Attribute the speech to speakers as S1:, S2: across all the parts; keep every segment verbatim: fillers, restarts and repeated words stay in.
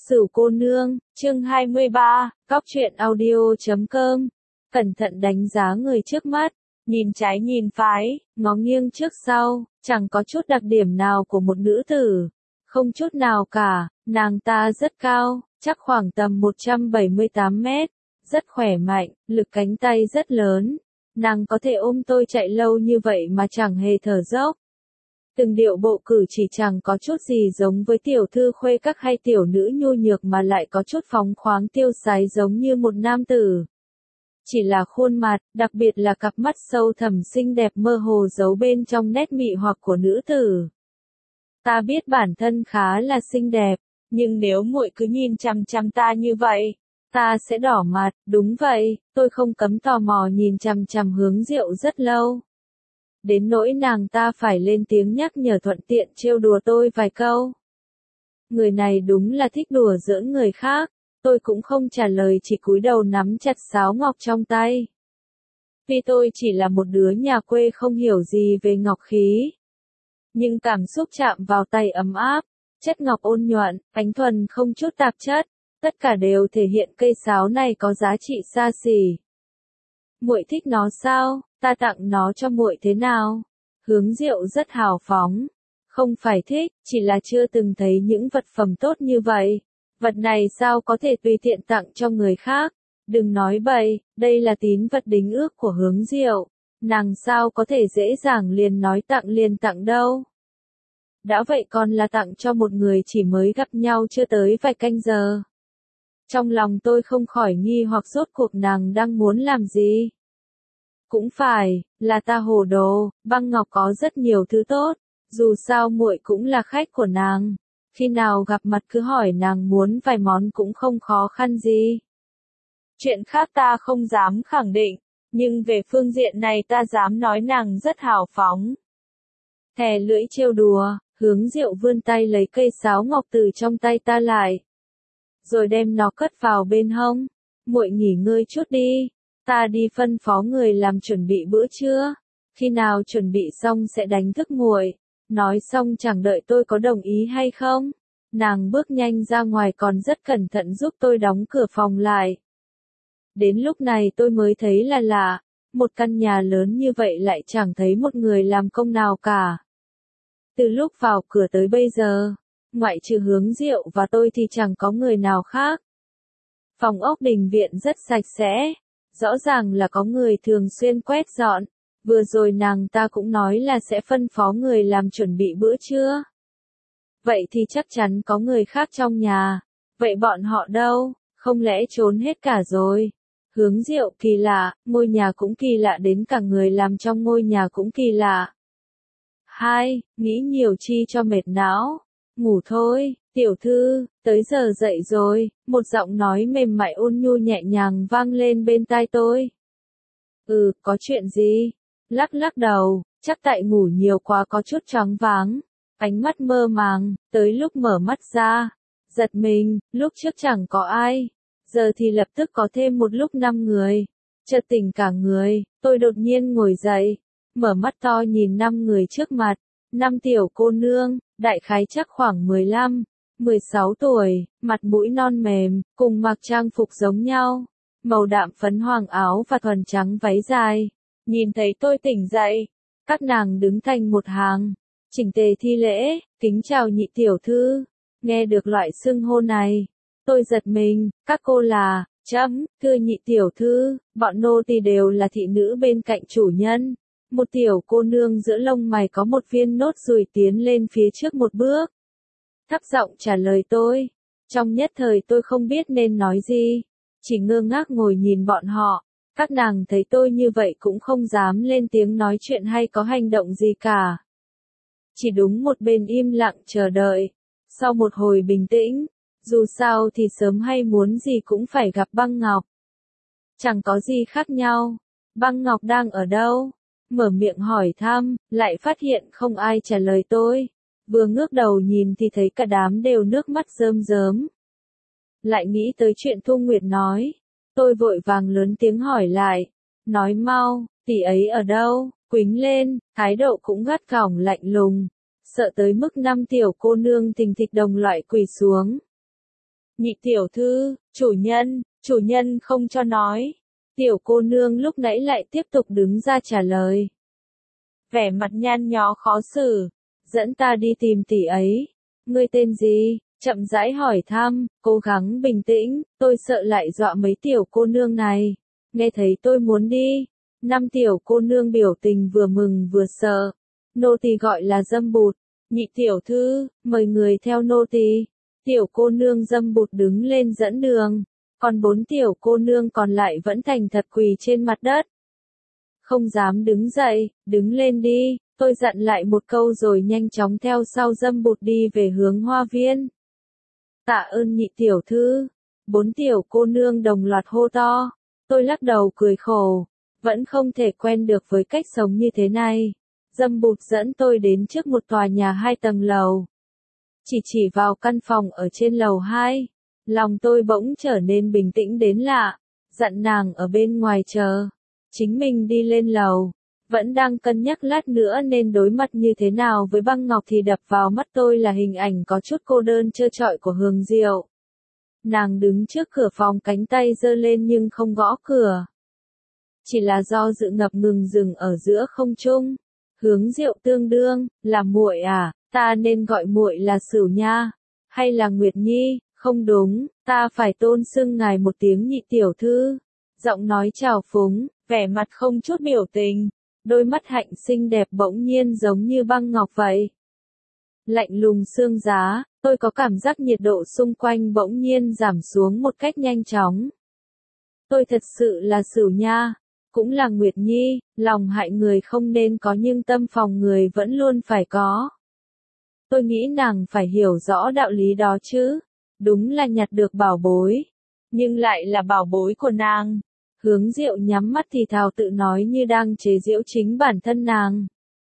S1: Sửu cô nương, chương hai mươi ba, Cóc truyện audio chấm com. Cẩn thận đánh giá người trước mắt, nhìn trái nhìn phải, ngó nghiêng trước sau, chẳng có chút đặc điểm nào của một nữ tử. Không chút nào cả, nàng ta rất cao, chắc khoảng tầm một trăm bảy mươi tám mét, rất khỏe mạnh, lực cánh tay rất lớn. Nàng có thể ôm tôi chạy lâu như vậy mà chẳng hề thở dốc. Từng điệu bộ cử chỉ chẳng có chút gì giống với tiểu thư khuê các hay tiểu nữ nhu nhược mà lại có chút phóng khoáng tiêu sái giống như một nam tử. Chỉ là khuôn mặt, đặc biệt là cặp mắt sâu thẳm xinh đẹp mơ hồ giấu bên trong nét mị hoặc của nữ tử. Ta biết bản thân khá là xinh đẹp, nhưng nếu muội cứ nhìn chằm chằm ta như vậy, ta sẽ đỏ mặt. Đúng vậy, tôi không cấm tò mò nhìn chằm chằm Hướng Diệu rất lâu. Đến nỗi nàng ta phải lên tiếng nhắc nhở thuận tiện trêu đùa tôi vài câu. Người này đúng là thích đùa giỡn người khác, tôi cũng không trả lời chỉ cúi đầu nắm chặt sáo ngọc trong tay. Vì tôi chỉ là một đứa nhà quê không hiểu gì về ngọc khí. Nhưng cảm xúc chạm vào tay ấm áp, chất ngọc ôn nhuận, ánh thuần không chút tạp chất, tất cả đều thể hiện cây sáo này có giá trị xa xỉ. Muội thích nó sao? Ta tặng nó cho muội thế nào? Hướng Diệu rất hào phóng. Không phải thích, chỉ là chưa từng thấy những vật phẩm tốt như vậy. Vật này sao có thể tùy tiện tặng cho người khác? Đừng nói bậy, đây là tín vật đính ước của Hướng Diệu. Nàng sao có thể dễ dàng liền nói tặng liền tặng đâu? Đã vậy còn là tặng cho một người chỉ mới gặp nhau chưa tới vài canh giờ. Trong lòng tôi không khỏi nghi hoặc rốt cuộc nàng đang muốn làm gì. Cũng phải, là ta hồ đồ, băng ngọc có rất nhiều thứ tốt, dù sao muội cũng là khách của nàng, khi nào gặp mặt cứ hỏi nàng muốn vài món cũng không khó khăn gì. Chuyện khác ta không dám khẳng định, nhưng về phương diện này ta dám nói nàng rất hào phóng. Thè lưỡi trêu đùa, Hướng Diệu vươn tay lấy cây sáo ngọc từ trong tay ta lại, rồi đem nó cất vào bên hông. Muội nghỉ ngơi chút đi. Ta đi phân phó người làm chuẩn bị bữa trưa, khi nào chuẩn bị xong sẽ đánh thức muội. Nói xong chẳng đợi tôi có đồng ý hay không, nàng bước nhanh ra ngoài còn rất cẩn thận giúp tôi đóng cửa phòng lại. Đến lúc này tôi mới thấy là lạ, một căn nhà lớn như vậy lại chẳng thấy một người làm công nào cả. Từ lúc vào cửa tới bây giờ, ngoại trừ Hướng Diệu và tôi thì chẳng có người nào khác. Phòng ốc đình viện rất sạch sẽ. Rõ ràng là có người thường xuyên quét dọn, vừa rồi nàng ta cũng nói là sẽ phân phó người làm chuẩn bị bữa trưa. Vậy thì chắc chắn có người khác trong nhà, vậy bọn họ đâu, không lẽ trốn hết cả rồi? Hướng Diệu kỳ lạ, ngôi nhà cũng kỳ lạ đến cả người làm trong ngôi nhà cũng kỳ lạ. Hai, nghĩ nhiều chi cho mệt não, ngủ thôi. Tiểu thư, tới giờ dậy rồi, một giọng nói mềm mại ôn nhu nhẹ nhàng vang lên bên tai tôi. Ừ, có chuyện gì? Lắc lắc đầu, chắc tại ngủ nhiều quá có chút choáng váng, ánh mắt mơ màng, tới lúc mở mắt ra, giật mình, lúc trước chẳng có ai, giờ thì lập tức có thêm một lúc năm người. Chợt tỉnh cả người, tôi đột nhiên ngồi dậy, mở mắt to nhìn năm người trước mặt, năm tiểu cô nương, đại khái chắc khoảng mười lăm. mười sáu tuổi, mặt mũi non mềm, cùng mặc trang phục giống nhau, màu đạm phấn hoàng áo và thuần trắng váy dài. Nhìn thấy tôi tỉnh dậy, các nàng đứng thành một hàng, chỉnh tề thi lễ, kính chào nhị tiểu thư. Nghe được loại xưng hô này, tôi giật mình, các cô là, chấm, thưa nhị tiểu thư, bọn nô tỳ đều là thị nữ bên cạnh chủ nhân. Một tiểu cô nương giữa lông mày có một viên nốt ruồi tiến lên phía trước một bước, thấp giọng trả lời tôi. Trong nhất thời tôi không biết nên nói gì, chỉ ngơ ngác ngồi nhìn bọn họ. Các nàng thấy tôi như vậy cũng không dám lên tiếng nói chuyện hay có hành động gì cả. Chỉ đúng một bên im lặng chờ đợi. Sau một hồi bình tĩnh, dù sao thì sớm hay muốn gì cũng phải gặp Băng Ngọc. Chẳng có gì khác nhau. Băng Ngọc đang ở đâu? Mở miệng hỏi thăm, lại phát hiện không ai trả lời tôi. Vừa ngước đầu nhìn thì thấy cả đám đều nước mắt rơm rớm. Lại nghĩ tới chuyện Thu Nguyệt nói. Tôi vội vàng lớn tiếng hỏi lại. Nói mau, tỷ ấy ở đâu? Quýnh lên, thái độ cũng gắt gỏng lạnh lùng. Sợ tới mức năm tiểu cô nương thình thịch đồng loại quỳ xuống. Nhị tiểu thư, chủ nhân, chủ nhân không cho nói. Tiểu cô nương lúc nãy lại tiếp tục đứng ra trả lời. Vẻ mặt nhăn nhó khó xử. Dẫn ta đi tìm tỷ ấy. Ngươi tên gì? Chậm rãi hỏi thăm, cố gắng bình tĩnh, tôi sợ lại dọa mấy tiểu cô nương này. Nghe thấy tôi muốn đi. Năm tiểu cô nương biểu tình vừa mừng vừa sợ. Nô tỳ gọi là Dâm Bụt. Nhị tiểu thư, mời người theo nô tỳ. Tiểu cô nương Dâm Bụt đứng lên dẫn đường. Còn bốn tiểu cô nương còn lại vẫn thành thật quỳ trên mặt đất. Không dám đứng dậy, đứng lên đi. Tôi dặn lại một câu rồi nhanh chóng theo sau Dâm Bụt đi về hướng hoa viên. Tạ ơn nhị tiểu thư. Bốn tiểu cô nương đồng loạt hô to. Tôi lắc đầu cười khổ. Vẫn không thể quen được với cách sống như thế này. Dâm Bụt dẫn tôi đến trước một tòa nhà hai tầng lầu. Chỉ chỉ vào căn phòng ở trên lầu hai. Lòng tôi bỗng trở nên bình tĩnh đến lạ. Dặn nàng ở bên ngoài chờ. Chính mình đi lên lầu. Vẫn đang cân nhắc lát nữa nên đối mặt như thế nào với Băng Ngọc thì đập vào mắt tôi là hình ảnh có chút cô đơn trơ trọi của Hương Diệu. Nàng đứng trước cửa phòng cánh tay giơ lên nhưng không gõ cửa. Chỉ là do dự ngập ngừng dừng ở giữa không trung. Hướng Diệu tương đương, là muội à, ta nên gọi muội là Sửu Nha, hay là Nguyệt Nhi, không đúng, ta phải tôn xưng ngài một tiếng nhị tiểu thư. Giọng nói trào phúng, vẻ mặt không chút biểu tình, đôi mắt hạnh xinh đẹp bỗng nhiên giống như băng ngọc vậy. Lạnh lùng xương giá, tôi có cảm giác nhiệt độ xung quanh bỗng nhiên giảm xuống một cách nhanh chóng. Tôi thật sự là Sửu Nha. Cũng là Nguyệt Nhi, lòng hại người không nên có nhưng tâm phòng người vẫn luôn phải có. Tôi nghĩ nàng phải hiểu rõ đạo lý đó chứ. Đúng là nhặt được bảo bối. Nhưng lại là bảo bối của nàng. Hướng Diệu nhắm mắt thì thào tự nói như đang chế giễu chính bản thân nàng.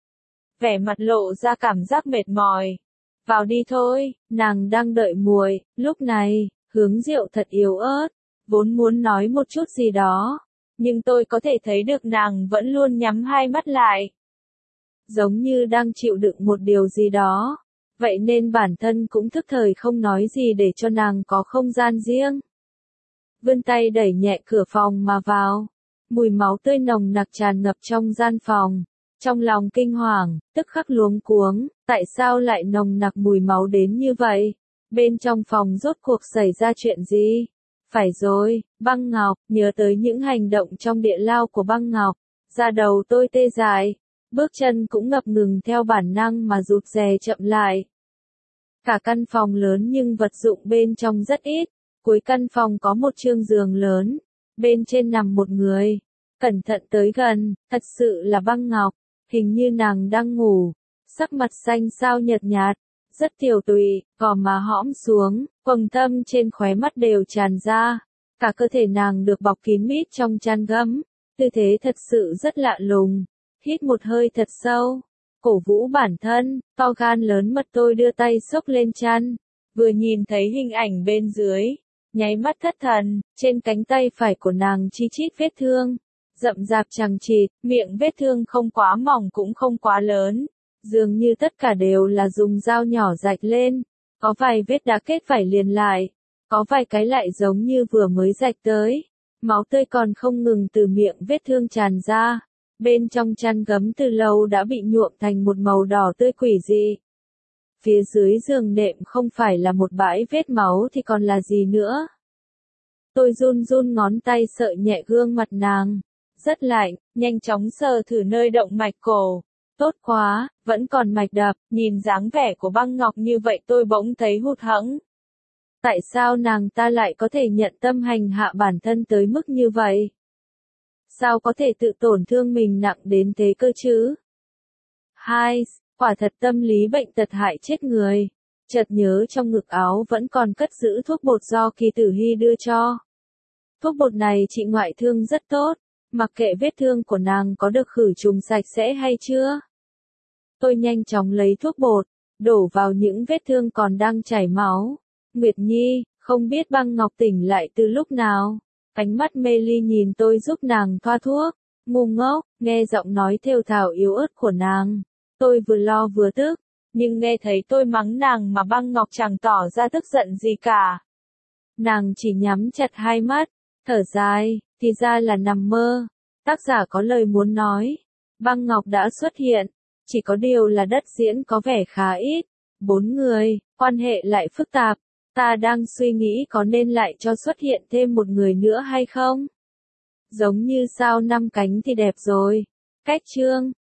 S1: Vẻ mặt lộ ra cảm giác mệt mỏi. Vào đi thôi, nàng đang đợi muội. Lúc này, Hướng Diệu thật yếu ớt. Vốn muốn nói một chút gì đó. Nhưng tôi có thể thấy được nàng vẫn luôn nhắm hai mắt lại. Giống như đang chịu đựng một điều gì đó. Vậy nên bản thân cũng thức thời không nói gì để cho nàng có không gian riêng. Vươn tay đẩy nhẹ cửa phòng mà vào. Mùi máu tươi nồng nặc tràn ngập trong gian phòng. Trong lòng kinh hoàng, tức khắc luống cuống, tại sao lại nồng nặc mùi máu đến như vậy? Bên trong phòng rốt cuộc xảy ra chuyện gì? Phải rồi, Băng Ngọc, nhớ tới những hành động trong địa lao của Băng Ngọc. Da đầu tôi tê dại, bước chân cũng ngập ngừng theo bản năng mà rụt rè chậm lại. Cả căn phòng lớn nhưng vật dụng bên trong rất ít. Cuối căn phòng có một chiếc giường lớn, bên trên nằm một người. Cẩn thận tới gần, thật sự là Băng Ngọc, hình như nàng đang ngủ. Sắc mặt xanh xao nhợt nhạt, rất tiểu tụy, gò má hõm xuống, quầng thâm trên khóe mắt đều tràn ra. Cả cơ thể nàng được bọc kín mít trong chăn gấm, tư thế thật sự rất lạ lùng. Hít một hơi thật sâu, cổ vũ bản thân, to gan lớn mật tôi đưa tay xốc lên chăn, vừa nhìn thấy hình ảnh bên dưới, nháy mắt thất thần, trên cánh tay phải của nàng chi chít vết thương, rậm rạp chằng chịt, miệng vết thương không quá mỏng cũng không quá lớn. Dường như tất cả đều là dùng dao nhỏ rạch lên, có vài vết đã kết vảy liền lại, có vài cái lại giống như vừa mới rạch tới, máu tươi còn không ngừng từ miệng vết thương tràn ra, bên trong chăn gấm từ lâu đã bị nhuộm thành một màu đỏ tươi quỷ dị. Phía dưới giường nệm không phải là một bãi vết máu thì còn là gì nữa. Tôi run run ngón tay sờ nhẹ gương mặt nàng, rất lạnh, nhanh chóng sờ thử nơi động mạch cổ. Tốt quá, vẫn còn mạch đập, nhìn dáng vẻ của Băng Ngọc như vậy tôi bỗng thấy hụt hẫng. Tại sao nàng ta lại có thể nhận tâm hành hạ bản thân tới mức như vậy? Sao có thể tự tổn thương mình nặng đến thế cơ chứ? Hai, quả thật tâm lý bệnh tật hại chết người. Chợt nhớ trong ngực áo vẫn còn cất giữ thuốc bột do Kỳ Tử Hy đưa cho. Thuốc bột này trị ngoại thương rất tốt, mặc kệ vết thương của nàng có được khử trùng sạch sẽ hay chưa. Tôi nhanh chóng lấy thuốc bột, đổ vào những vết thương còn đang chảy máu. Nguyệt Nhi, không biết Băng Ngọc tỉnh lại từ lúc nào. Ánh mắt mê ly nhìn tôi giúp nàng thoa thuốc. Ngu ngốc, nghe giọng nói thều thào yếu ớt của nàng. Tôi vừa lo vừa tức, nhưng nghe thấy tôi mắng nàng mà Băng Ngọc chẳng tỏ ra tức giận gì cả. Nàng chỉ nhắm chặt hai mắt, thở dài, thì ra là nằm mơ. Tác giả có lời muốn nói. Băng Ngọc đã xuất hiện, chỉ có điều là đất diễn có vẻ khá ít. Bốn người, quan hệ lại phức tạp. Ta đang suy nghĩ có nên lại cho xuất hiện thêm một người nữa hay không? Giống như sao năm cánh thì đẹp rồi. Cách chương